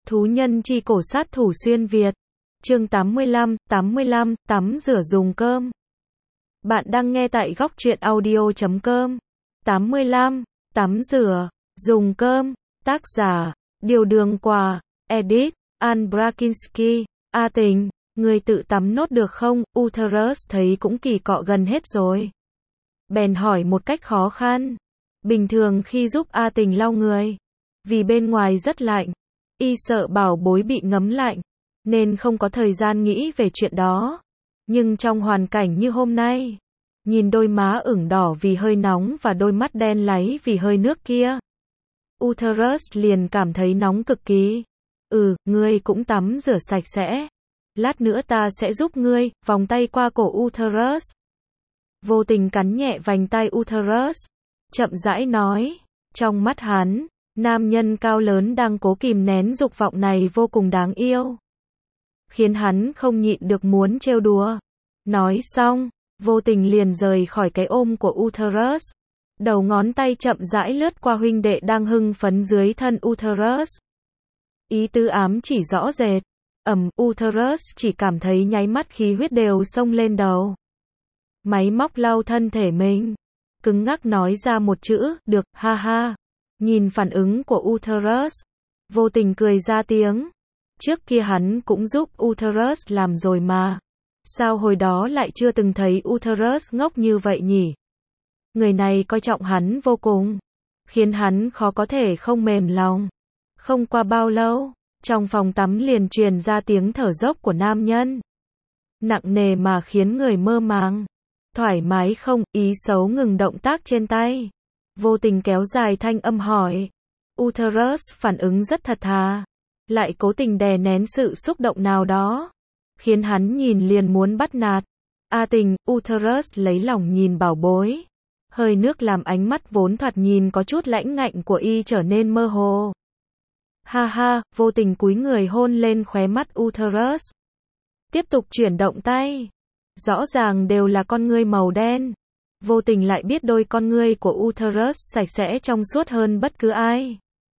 Thú nhân chi cổ sát thủ xuyên Việt. Chương 85, tắm rửa dùng cơm. Bạn đang nghe tại góc truyện audio.com. 85, tắm rửa, dùng cơm. Tác giả, Điều Đường Quà. Edit, An Brakinski. A Tình, người tự tắm nốt được không? Uterus thấy cũng kỳ cọ gần hết rồi. Bèn hỏi một cách khó khăn. Bình thường khi giúp A Tình lau người, vì bên ngoài rất lạnh, y sợ bảo bối bị ngấm lạnh, nên không có thời gian nghĩ về chuyện đó. Nhưng trong hoàn cảnh như hôm nay, nhìn đôi má ửng đỏ vì hơi nóng và đôi mắt đen láy vì hơi nước kia, Uterus liền cảm thấy nóng cực kỳ. Ngươi cũng tắm rửa sạch sẽ. Lát nữa ta sẽ giúp ngươi. Vòng tay qua cổ Uterus, vô tình cắn nhẹ vành tai Uterus, chậm rãi nói. Trong mắt hắn, nam nhân cao lớn đang cố kìm nén dục vọng này vô cùng đáng yêu, khiến hắn không nhịn được muốn trêu đùa. Nói xong, vô tình liền rời khỏi cái ôm của Uterus. Đầu ngón tay chậm rãi lướt qua huynh đệ đang hưng phấn dưới thân Uterus. Ý tứ ám chỉ rõ rệt. Uterus chỉ cảm thấy nháy mắt khí huyết đều xông lên đầu. Máy móc lau thân thể mình, cứng ngắc nói ra một chữ, được, ha ha. Nhìn phản ứng của Uterus, vô tình cười ra tiếng. Trước kia hắn cũng giúp Uterus làm rồi mà. Sao hồi đó lại chưa từng thấy Uterus ngốc như vậy nhỉ? Người này coi trọng hắn vô cùng, khiến hắn khó có thể không mềm lòng. Không qua bao lâu, trong phòng tắm liền truyền ra tiếng thở dốc của nam nhân. Nặng nề mà khiến người mơ màng. Thoải mái không? Ý xấu ngừng động tác trên tay. Vô tình kéo dài thanh âm hỏi. Uterus phản ứng rất thật thà, lại cố tình đè nén sự xúc động nào đó, khiến hắn nhìn liền muốn bắt nạt. A Tình, Uterus lấy lòng nhìn bảo bối. Hơi nước làm ánh mắt vốn thoạt nhìn có chút lãnh ngạnh của y trở nên mơ hồ. Ha ha, vô tình cúi người hôn lên khóe mắt Uterus. Tiếp tục chuyển động tay. Rõ ràng đều là con ngươi màu đen. Vô tình lại biết đôi con ngươi của Uterus sạch sẽ trong suốt hơn bất cứ ai.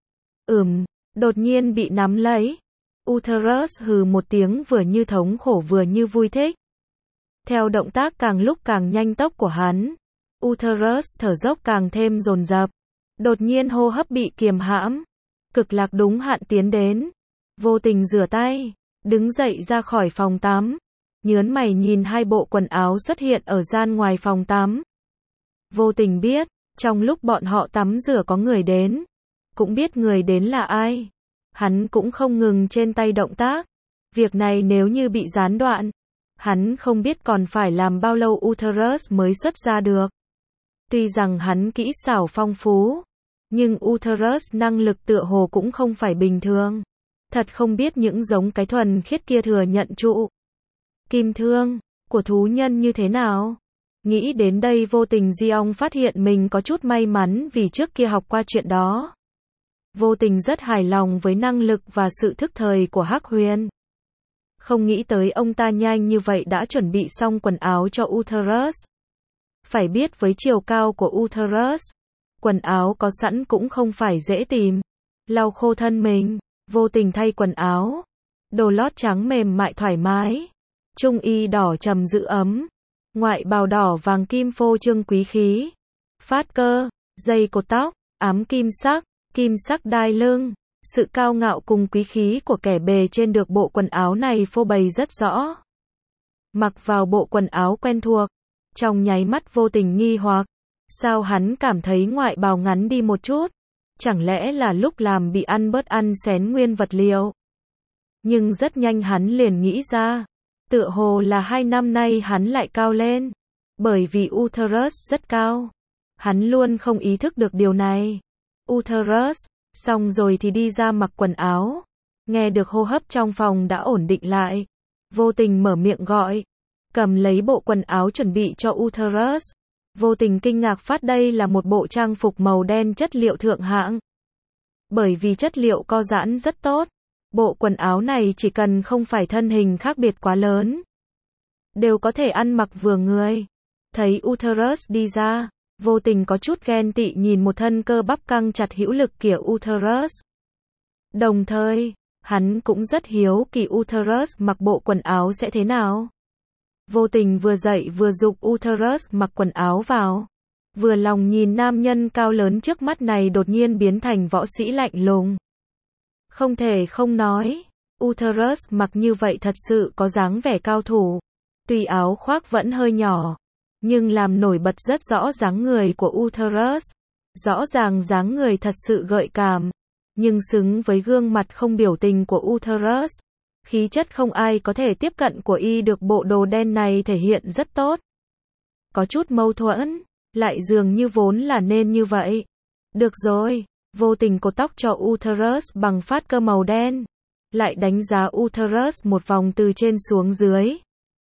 Đột nhiên bị nắm lấy. Uterus hừ một tiếng vừa như thống khổ vừa như vui thích. Theo động tác càng lúc càng nhanh tốc của hắn, Uterus thở dốc càng thêm dồn dập. Đột nhiên hô hấp bị kiềm hãm. Cực lạc đúng hạn tiến đến. Vô tình rửa tay, đứng dậy ra khỏi phòng tắm. Nhớn mày nhìn hai bộ quần áo xuất hiện ở gian ngoài phòng tắm. Vô tình biết, trong lúc bọn họ tắm rửa có người đến. Cũng biết người đến là ai. Hắn cũng không ngừng trên tay động tác. Việc này nếu như bị gián đoạn, hắn không biết còn phải làm bao lâu Uterus mới xuất ra được. Tuy rằng hắn kỹ xảo phong phú, nhưng Uterus năng lực tựa hồ cũng không phải bình thường. Thật không biết những giống cái thuần khiết kia thừa nhận trụ kim thương của thú nhân như thế nào. Nghĩ đến đây vô tình Giong phát hiện mình có chút may mắn vì trước kia học qua chuyện đó. Vô tình rất hài lòng với năng lực và sự thức thời của Hắc Huyền. Không nghĩ tới ông ta nhanh như vậy đã chuẩn bị xong quần áo cho Uterus. Phải biết với chiều cao của Uterus, quần áo có sẵn cũng không phải dễ tìm. Lau khô thân mình, vô tình thay quần áo. Đồ lót trắng mềm mại thoải mái. Trung y đỏ trầm giữ ấm. Ngoại bào đỏ vàng kim phô trương quý khí. Phát cơ, dây cột tóc, ám kim sắc đai lưng. Sự cao ngạo cùng quý khí của kẻ bề trên được bộ quần áo này phô bày rất rõ. Mặc vào bộ quần áo quen thuộc, trong nháy mắt vô tình nghi hoặc. Sao hắn cảm thấy ngoại bào ngắn đi một chút? Chẳng lẽ là lúc làm bị ăn bớt ăn xén nguyên vật liệu? Nhưng rất nhanh hắn liền nghĩ ra. Tựa hồ là 2 năm nay hắn lại cao lên. Bởi vì Uterus rất cao. Hắn luôn không ý thức được điều này. Uterus, xong rồi thì đi ra mặc quần áo. Nghe được hô hấp trong phòng đã ổn định lại. Vô tình mở miệng gọi. Cầm lấy bộ quần áo chuẩn bị cho Uterus. Vô tình kinh ngạc phát đây là một bộ trang phục màu đen chất liệu thượng hạng. Bởi vì chất liệu co giãn rất tốt. Bộ quần áo này chỉ cần không phải thân hình khác biệt quá lớn, đều có thể ăn mặc vừa người. Thấy Uterus đi ra, vô tình có chút ghen tị nhìn một thân cơ bắp căng chặt hữu lực của Uterus. Đồng thời, Hắn cũng rất hiếu kỳ Uterus mặc bộ quần áo sẽ thế nào. Vô tình vừa dậy vừa giục Uterus mặc quần áo vào. Vừa lòng nhìn nam nhân cao lớn trước mắt này đột nhiên biến thành võ sĩ lạnh lùng. Không thể không nói, Uterus mặc như vậy thật sự có dáng vẻ cao thủ. Tuy áo khoác vẫn hơi nhỏ, nhưng làm nổi bật rất rõ dáng người của Uterus. Rõ ràng dáng người thật sự gợi cảm, nhưng xứng với gương mặt không biểu tình của Uterus. Khí chất không ai có thể tiếp cận của y được bộ đồ đen này thể hiện rất tốt. Có chút mâu thuẫn, lại dường như vốn là nên như vậy. Được rồi, vô tình cột tóc cho Uterus bằng phát cơ màu đen. Lại đánh giá Uterus một vòng từ trên xuống dưới.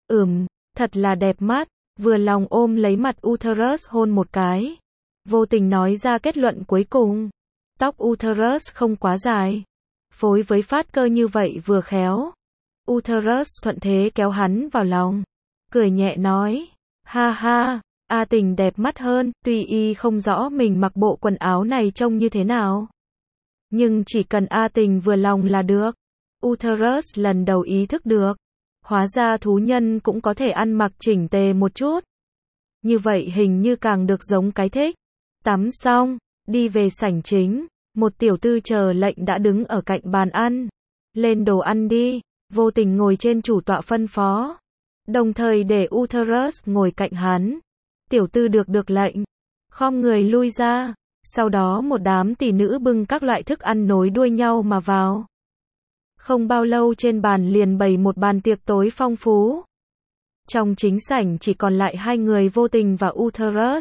Thật là đẹp mắt, vừa lòng ôm lấy mặt Uterus hôn một cái. Vô tình nói ra kết luận cuối cùng. Tóc Uterus không quá dài, phối với phát cơ như vậy vừa khéo. Uterus thuận thế kéo hắn vào lòng, cười nhẹ nói, ha ha, A Tình đẹp mắt hơn, tuy y không rõ mình mặc bộ quần áo này trông như thế nào. Nhưng chỉ cần A Tình vừa lòng là được. Uterus lần đầu ý thức được, hóa ra thú nhân cũng có thể ăn mặc chỉnh tề một chút. Như vậy hình như càng được giống cái thích. Tắm xong, đi về sảnh chính, một tiểu tư chờ lệnh đã đứng ở cạnh bàn ăn. Lên đồ ăn đi, vô tình ngồi trên chủ tọa phân phó. Đồng thời để Uterus ngồi cạnh hắn. Tiểu tư được lệnh, khom người lui ra. Sau đó một đám tỷ nữ bưng các loại thức ăn nối đuôi nhau mà vào. Không bao lâu trên bàn liền bày một bàn tiệc tối phong phú. Trong chính sảnh chỉ còn lại hai người vô tình và Uterus.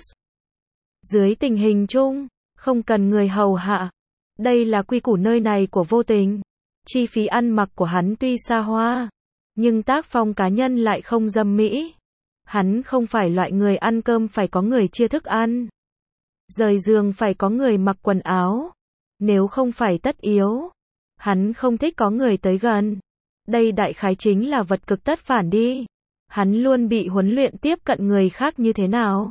Dưới tình hình chung, không cần người hầu hạ. Đây là quy củ nơi này của vô tình. Chi phí ăn mặc của hắn tuy xa hoa, nhưng tác phong cá nhân lại không dâm mỹ. Hắn không phải loại người ăn cơm phải có người chia thức ăn. Rời giường phải có người mặc quần áo. Nếu không phải tất yếu, hắn không thích có người tới gần. Đây đại khái chính là vật cực tất phản đi. Hắn luôn bị huấn luyện tiếp cận người khác như thế nào.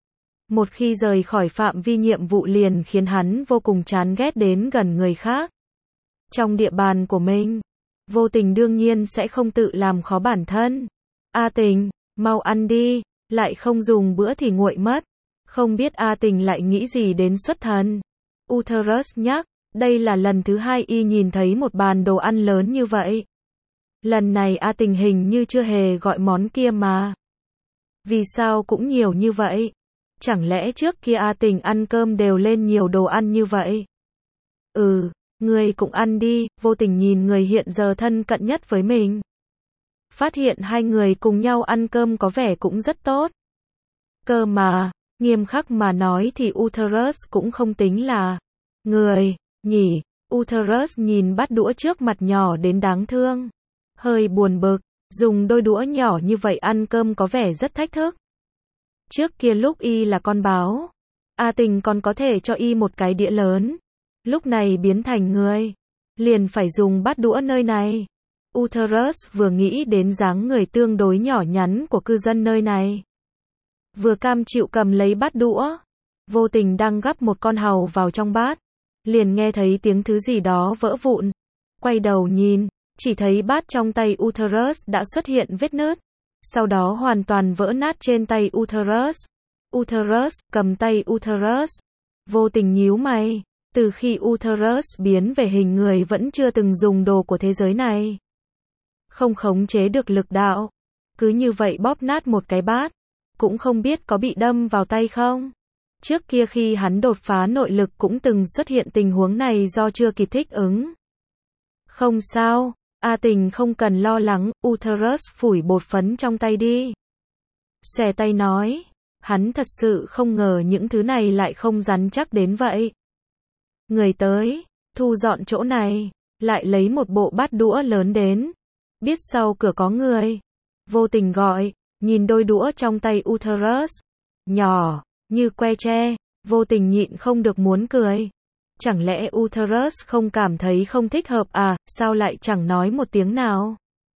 Một khi rời khỏi phạm vi nhiệm vụ liền khiến hắn vô cùng chán ghét đến gần người khác. Trong địa bàn của mình, vô tình đương nhiên sẽ không tự làm khó bản thân. A Tình, mau ăn đi, lại không dùng bữa thì nguội mất. Không biết A Tình lại nghĩ gì đến xuất thần. Uterus nhắc, đây là lần thứ hai y nhìn thấy một bàn đồ ăn lớn như vậy. Lần này A Tình hình như chưa hề gọi món kia mà. Vì sao cũng nhiều như vậy? Chẳng lẽ trước kia A Tình ăn cơm đều lên nhiều đồ ăn như vậy? Người cũng ăn đi, vô tình nhìn người hiện giờ thân cận nhất với mình. Phát hiện hai người cùng nhau ăn cơm có vẻ cũng rất tốt. Cơ mà, nghiêm khắc mà nói thì Uterus cũng không tính là người, nhỉ. Uterus nhìn bát đũa trước mặt nhỏ đến đáng thương. Hơi buồn bực, dùng đôi đũa nhỏ như vậy ăn cơm có vẻ rất thách thức. Trước kia lúc y là con báo, A Tình còn có thể cho y một cái đĩa lớn. Lúc này biến thành người, liền phải dùng bát đũa nơi này. Uterus vừa nghĩ đến dáng người tương đối nhỏ nhắn của cư dân nơi này, vừa cam chịu cầm lấy bát đũa. Vô tình đang gắp một con hàu vào trong bát, liền nghe thấy tiếng thứ gì đó vỡ vụn. Quay đầu nhìn, chỉ thấy bát trong tay Uterus đã xuất hiện vết nứt. Sau đó hoàn toàn vỡ nát trên tay Uterus. Uterus, cầm tay Uterus. Vô tình nhíu mày. Từ khi Uterus biến về hình người vẫn chưa từng dùng đồ của thế giới này. Không khống chế được lực đạo. Cứ như vậy bóp nát một cái bát. Cũng không biết có bị đâm vào tay không. Trước kia khi hắn đột phá nội lực cũng từng xuất hiện tình huống này do chưa kịp thích ứng. Không sao. A Tình không cần lo lắng, Uterus phủi bột phấn trong tay đi. Xòe tay nói, hắn thật sự không ngờ những thứ này lại không rắn chắc đến vậy. Người tới, thu dọn chỗ này, lại lấy một bộ bát đũa lớn đến. Biết sau cửa có người. Vô tình gọi, nhìn đôi đũa trong tay Uterus. Nhỏ, như que tre, vô tình nhịn không được muốn cười. Chẳng lẽ Uterus không cảm thấy không thích hợp à, sao lại chẳng nói một tiếng nào?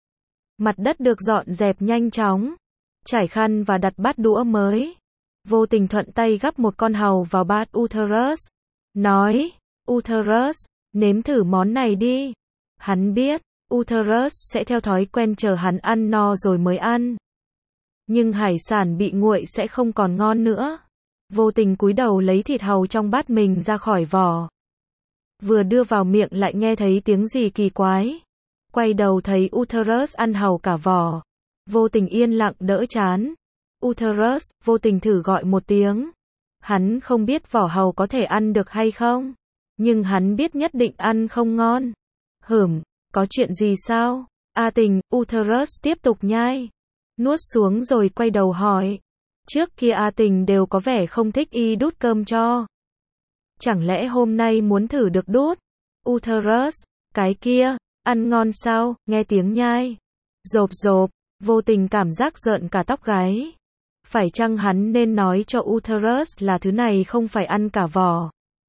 Mặt đất được dọn dẹp nhanh chóng, trải khăn và đặt bát đũa mới. Vô tình thuận tay gắp một con hàu vào bát Uterus. Nói, Uterus, nếm thử món này đi. Hắn biết, Uterus sẽ theo thói quen chờ hắn ăn no rồi mới ăn. Nhưng hải sản bị nguội sẽ không còn ngon nữa. Vô tình cúi đầu lấy thịt hàu trong bát mình ra khỏi vỏ. Vừa đưa vào miệng lại nghe thấy tiếng gì kỳ quái. Quay đầu thấy Uterus ăn hàu cả vỏ. Vô tình yên lặng đỡ chán. Uterus, vô tình thử gọi một tiếng. Hắn không biết vỏ hàu có thể ăn được hay không. Nhưng hắn biết nhất định ăn không ngon. Có chuyện gì sao? A Tình, Uterus tiếp tục nhai. Nuốt xuống rồi quay đầu hỏi. Trước kia A Tình đều có vẻ không thích y đút cơm cho. Chẳng lẽ hôm nay muốn thử được đút? Uterus, cái kia, ăn ngon sao? Nghe tiếng nhai. Rộp rộp, vô tình cảm giác rợn cả tóc gáy. Phải chăng hắn nên nói cho Uterus là thứ này không phải ăn cả vỏ?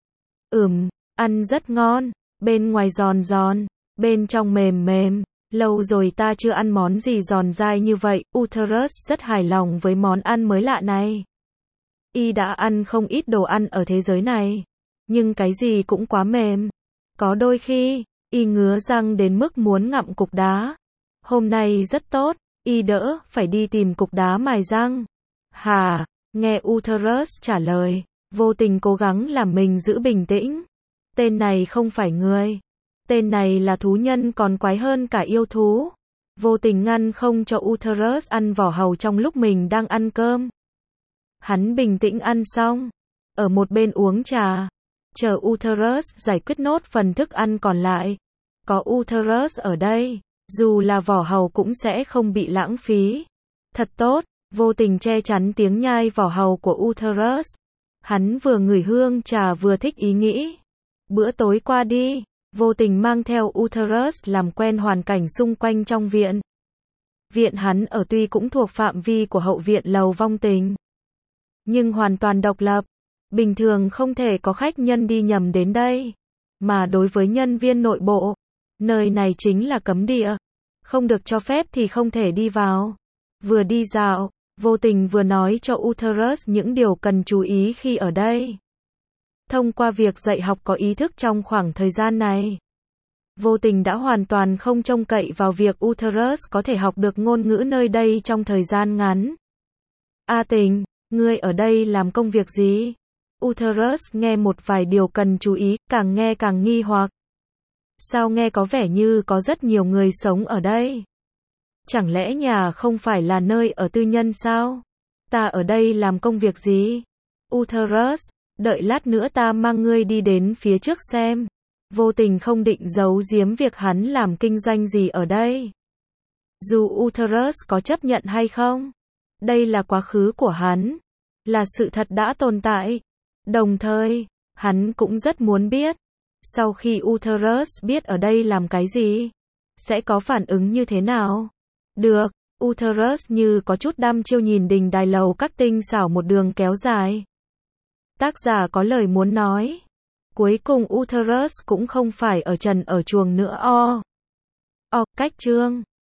Ăn rất ngon, bên ngoài giòn giòn, bên trong mềm mềm. Lâu rồi ta chưa ăn món gì giòn dai như vậy. Uterus rất hài lòng với món ăn mới lạ này. Y đã ăn không ít đồ ăn ở thế giới này, nhưng cái gì cũng quá mềm. Có đôi khi, y ngứa răng đến mức muốn ngậm cục đá. Hôm nay rất tốt, y đỡ phải đi tìm cục đá mài răng. Hả? Nghe Uterus trả lời, vô tình cố gắng làm mình giữ bình tĩnh. Tên này không phải người. Tên này là thú nhân còn quái hơn cả yêu thú. Vô tình ngăn không cho Uterus ăn vỏ hàu trong lúc mình đang ăn cơm. Hắn bình tĩnh ăn xong, ở một bên uống trà, chờ Uterus giải quyết nốt phần thức ăn còn lại. Có Uterus ở đây, dù là vỏ hàu cũng sẽ không bị lãng phí. Thật tốt, vô tình che chắn tiếng nhai vỏ hàu của Uterus. Hắn vừa ngửi hương trà vừa thích ý nghĩ. Bữa tối qua đi, vô tình mang theo Uterus làm quen hoàn cảnh xung quanh trong viện. Viện hắn ở tuy cũng thuộc phạm vi của hậu viện lầu vong tình, nhưng hoàn toàn độc lập. Bình thường không thể có khách nhân đi nhầm đến đây. Mà đối với nhân viên nội bộ, nơi này chính là cấm địa. Không được cho phép thì không thể đi vào. Vừa đi dạo, vô tình vừa nói cho Uterus những điều cần chú ý khi ở đây. Thông qua việc dạy học có ý thức trong khoảng thời gian này, vô tình đã hoàn toàn không trông cậy vào việc Uterus có thể học được ngôn ngữ nơi đây trong thời gian ngắn. A Tình, ngươi ở đây làm công việc gì? Uterus nghe một vài điều cần chú ý, càng nghe càng nghi hoặc. Sao nghe có vẻ như có rất nhiều người sống ở đây? Chẳng lẽ nhà không phải là nơi ở tư nhân sao? Ta ở đây làm công việc gì? Uterus, đợi lát nữa ta mang ngươi đi đến phía trước xem. Vô tình không định giấu giếm việc hắn làm kinh doanh gì ở đây. Dù Uterus có chấp nhận hay không, đây là quá khứ của hắn, là sự thật đã tồn tại. Đồng thời, hắn cũng rất muốn biết, sau khi Uterus biết ở đây làm cái gì, sẽ có phản ứng như thế nào. Được, Uterus như có chút đăm chiêu nhìn đình đài lầu các tinh xảo một đường kéo dài. Tác giả có lời muốn nói. Cuối cùng Uterus cũng không phải ở trần ở chuồng nữa. Cách chương